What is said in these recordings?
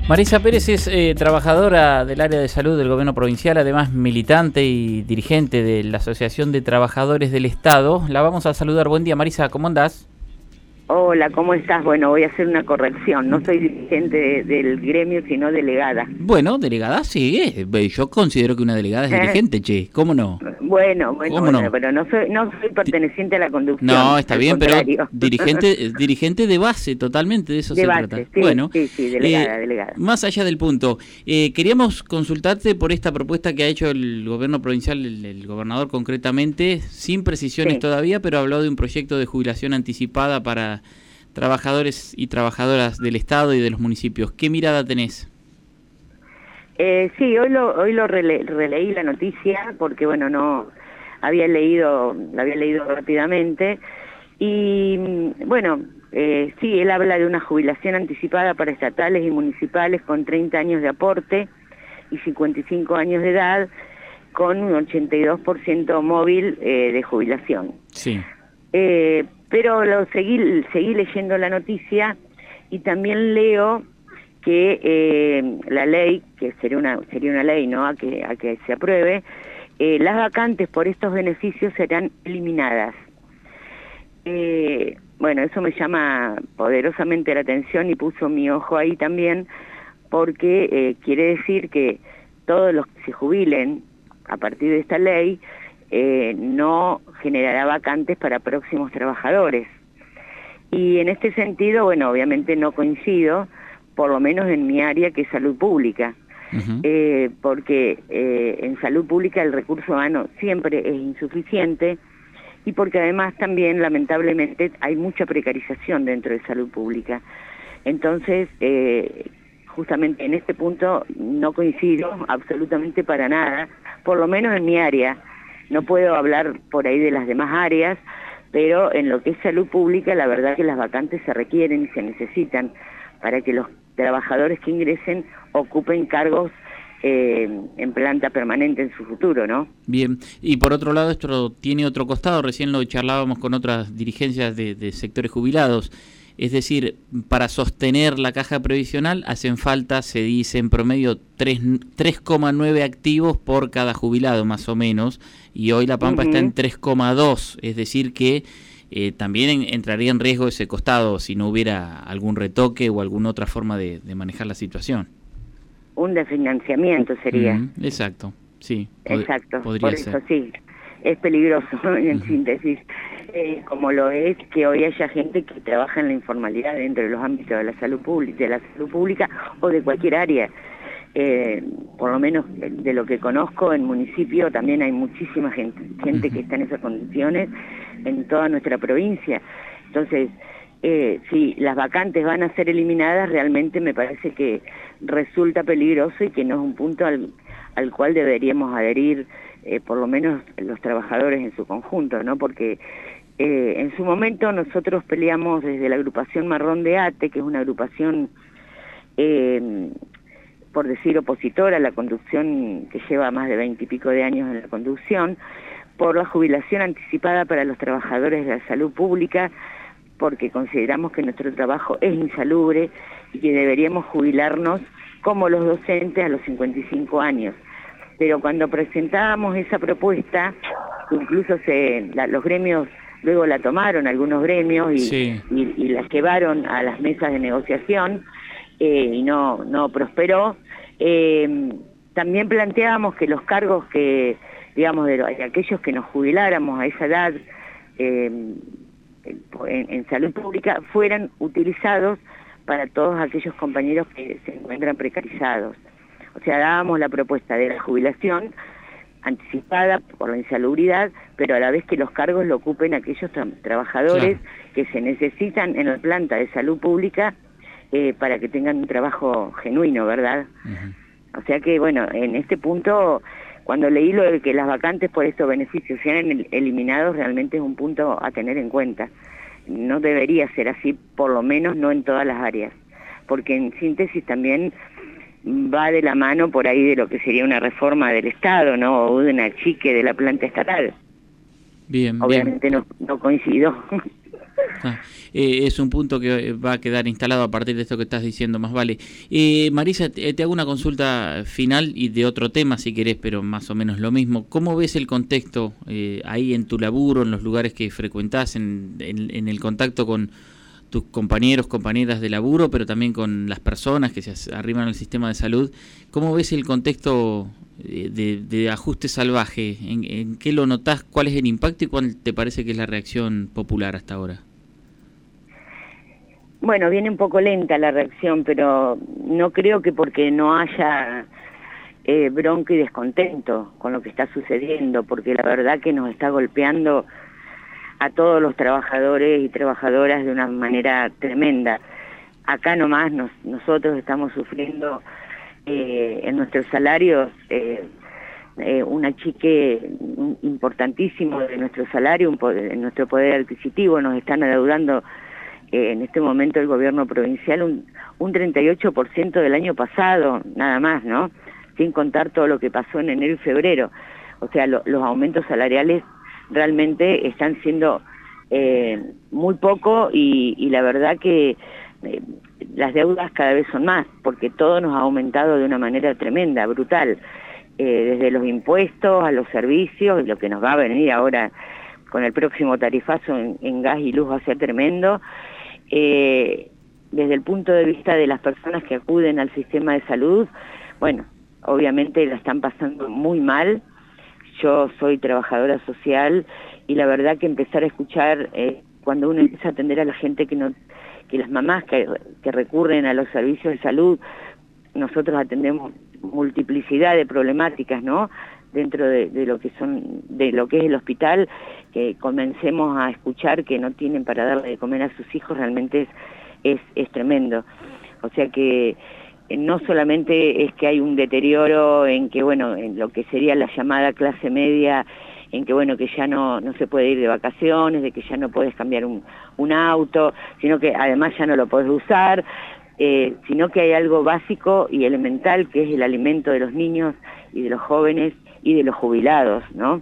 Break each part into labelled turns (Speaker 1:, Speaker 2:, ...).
Speaker 1: Marisa Pérez es trabajadora del área de salud del gobierno provincial, además militante y dirigente de la Asociación de Trabajadores del Estado. La vamos a saludar. Buen día, Marisa, ¿cómo andás?
Speaker 2: Hola, ¿cómo estás? Bueno, voy a hacer una corrección. No soy dirigente del gremio, sino delegada.
Speaker 1: Bueno, delegada, sí. Yo considero que una delegada es dirigente, che. ¿Cómo no?
Speaker 2: Bueno,
Speaker 1: ¿Cómo no?
Speaker 2: pero no soy perteneciente a la conducción.
Speaker 1: No, está bien,
Speaker 2: contrario.
Speaker 1: pero dirigente de base, totalmente, de eso
Speaker 2: de
Speaker 1: se
Speaker 2: base,
Speaker 1: trata.
Speaker 2: Sí,
Speaker 1: Bueno,
Speaker 2: sí, delegada.
Speaker 1: Más allá del punto, queríamos consultarte por esta propuesta que ha hecho el gobierno provincial, el gobernador concretamente, sin precisiones todavía, pero habló de un proyecto de jubilación anticipada para trabajadores y trabajadoras del Estado y de los municipios. ¿Qué mirada tenés?
Speaker 2: Sí, hoy lo releí la noticia porque, bueno, no la había leído rápidamente y, bueno, sí, él habla de una jubilación anticipada para estatales y municipales con 30 años de aporte y 55 años de edad con un 82% móvil de jubilación.
Speaker 1: Sí.
Speaker 2: Pero seguí leyendo la noticia y también leo que la ley, que sería una ley, ¿no?, a que se apruebe, las vacantes por estos beneficios serán eliminadas. Bueno, eso me llama poderosamente la atención y puso mi ojo ahí también, porque quiere decir que todos los que se jubilen a partir de esta ley no generará vacantes para próximos trabajadores. Y en este sentido, bueno, obviamente no coincido, por lo menos en mi área, que es salud pública, porque en salud pública el recurso humano siempre es insuficiente y porque además también, lamentablemente, hay mucha precarización dentro de salud pública. Entonces, justamente en este punto no coincido absolutamente para nada, por lo menos en mi área. No puedo hablar por ahí de las demás áreas, pero en lo que es salud pública, la verdad que las vacantes se requieren y se necesitan para que los trabajadores que ingresen ocupen cargos en planta permanente en su futuro, ¿no?
Speaker 1: Bien, y por otro lado esto tiene otro costado, recién lo charlábamos con otras dirigencias de sectores jubilados, es decir, para sostener la caja previsional hacen falta, se dice en promedio, 3,9 activos por cada jubilado más o menos, y hoy La Pampa está en 3,2, es decir que también entraría en riesgo ese costado si no hubiera algún retoque o alguna otra forma de manejar la situación.
Speaker 2: Un desfinanciamiento sería.
Speaker 1: Exacto, sí.
Speaker 2: Exacto,
Speaker 1: Podría
Speaker 2: por
Speaker 1: ser.
Speaker 2: eso sí, es peligroso en síntesis, como lo es que hoy haya gente que trabaja en la informalidad dentro de los ámbitos de la salud pública o de cualquier área. Por lo menos de lo que conozco en municipio también hay muchísima gente que está en esas condiciones en toda nuestra provincia. Entonces, si las vacantes van a ser eliminadas, realmente me parece que resulta peligroso y que no es un punto al cual deberíamos adherir, por lo menos los trabajadores en su conjunto, ¿no? Porque en su momento nosotros peleamos desde la agrupación Marrón de Ate, que es una agrupación, por decir, opositora a la conducción, que lleva más de 20 y pico de años en la conducción, por la jubilación anticipada para los trabajadores de la salud pública, porque consideramos que nuestro trabajo es insalubre y que deberíamos jubilarnos como los docentes a los 55 años. Pero cuando presentábamos esa propuesta, incluso los gremios luego la tomaron, algunos gremios, y la llevaron a las mesas de negociación, y no prosperó. También planteábamos que los cargos que, digamos, de aquellos que nos jubiláramos a esa edad en salud pública fueran utilizados para todos aquellos compañeros que se encuentran precarizados. O sea, dábamos la propuesta de la jubilación anticipada por la insalubridad, pero a la vez que los cargos lo ocupen aquellos trabajadores que se necesitan en la planta de salud pública para que tengan un trabajo genuino, ¿verdad? O sea que, bueno, en este punto, cuando leí lo de que las vacantes por estos beneficios sean eliminados, realmente es un punto a tener en cuenta. No debería ser así, por lo menos no en todas las áreas, porque en síntesis también va de la mano por ahí de lo que sería una reforma del Estado, ¿no? O de una achique de la planta estatal.
Speaker 1: Bien,
Speaker 2: obviamente
Speaker 1: bien.
Speaker 2: No coincido.
Speaker 1: Es un punto que va a quedar instalado a partir de esto que estás diciendo, más vale. Marisa, te hago una consulta final y de otro tema, si querés, pero más o menos lo mismo. ¿Cómo ves el contexto ahí en tu laburo, en los lugares que frecuentás, en el contacto con tus compañeros, compañeras de laburo, pero también con las personas que se arriman al sistema de salud? ¿Cómo ves el contexto de ajuste salvaje? ¿En qué lo notás? ¿Cuál es el impacto y cuál te parece que es la reacción popular hasta ahora?
Speaker 2: Bueno, viene un poco lenta la reacción, pero no creo que porque no haya bronca y descontento con lo que está sucediendo, porque la verdad que nos está golpeando a todos los trabajadores y trabajadoras de una manera tremenda. Acá nomás nosotros estamos sufriendo en nuestros salarios un achique importantísimo de nuestro salario, en nuestro poder adquisitivo. Nos están adeudando en este momento el gobierno provincial un 38% del año pasado, nada más, ¿no? Sin contar todo lo que pasó en enero y febrero. O sea, los aumentos salariales realmente están siendo muy poco y la verdad que las deudas cada vez son más, porque todo nos ha aumentado de una manera tremenda, brutal, desde los impuestos a los servicios, y lo que nos va a venir ahora con el próximo tarifazo en gas y luz va a ser tremendo. Desde el punto de vista de las personas que acuden al sistema de salud, bueno, obviamente la están pasando muy mal. Yo soy trabajadora social y la verdad que empezar a escuchar cuando uno empieza a atender a la gente que las mamás que recurren a los servicios de salud, nosotros atendemos multiplicidad de problemáticas, ¿no? Dentro de lo que es el hospital, que comencemos a escuchar que no tienen para darle de comer a sus hijos, realmente es tremendo. O sea que no solamente es que hay un deterioro en que, bueno, en lo que sería la llamada clase media, en que, bueno, que ya no se puede ir de vacaciones, de que ya no puedes cambiar un auto, sino que además ya no lo podés usar, sino que hay algo básico y elemental, que es el alimento de los niños y de los jóvenes y de los jubilados, ¿no?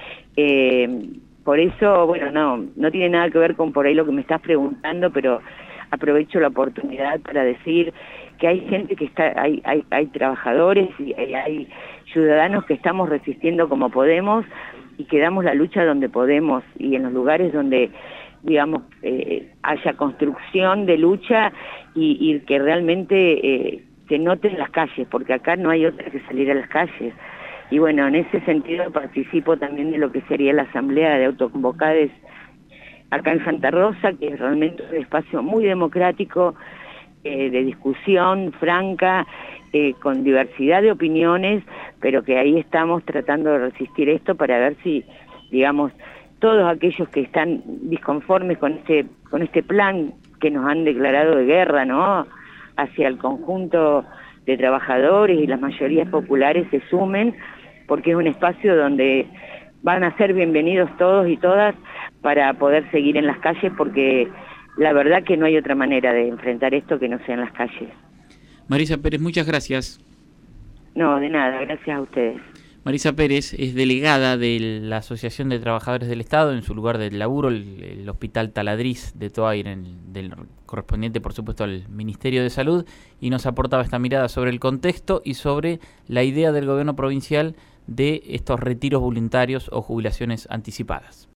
Speaker 2: Por eso, bueno, no tiene nada que ver con por ahí lo que me estás preguntando, pero aprovecho la oportunidad para decir que hay gente que hay trabajadores y hay ciudadanos que estamos resistiendo como podemos y que damos la lucha donde podemos y en los lugares donde, digamos, haya construcción de lucha y que realmente se note en las calles, porque acá no hay otra que salir a las calles. Y bueno, en ese sentido participo también de lo que sería la asamblea de autoconvocades acá en Santa Rosa, que es realmente un espacio muy democrático, de discusión franca, con diversidad de opiniones, pero que ahí estamos tratando de resistir esto para ver si, digamos, todos aquellos que están disconformes con este plan que nos han declarado de guerra, ¿no?, hacia el conjunto de trabajadores y las mayorías populares se sumen, porque es un espacio donde van a ser bienvenidos todos y todas para poder seguir en las calles, porque la verdad que no hay otra manera de enfrentar esto que no sea en las calles.
Speaker 1: Marisa Pérez, muchas gracias.
Speaker 2: No, de nada, gracias a ustedes.
Speaker 1: Marisa Pérez es delegada de la Asociación de Trabajadores del Estado en su lugar de laburo, el Hospital Taladriz de Toaire, correspondiente por supuesto al Ministerio de Salud, y nos aportaba esta mirada sobre el contexto y sobre la idea del gobierno provincial de estos retiros voluntarios o jubilaciones anticipadas.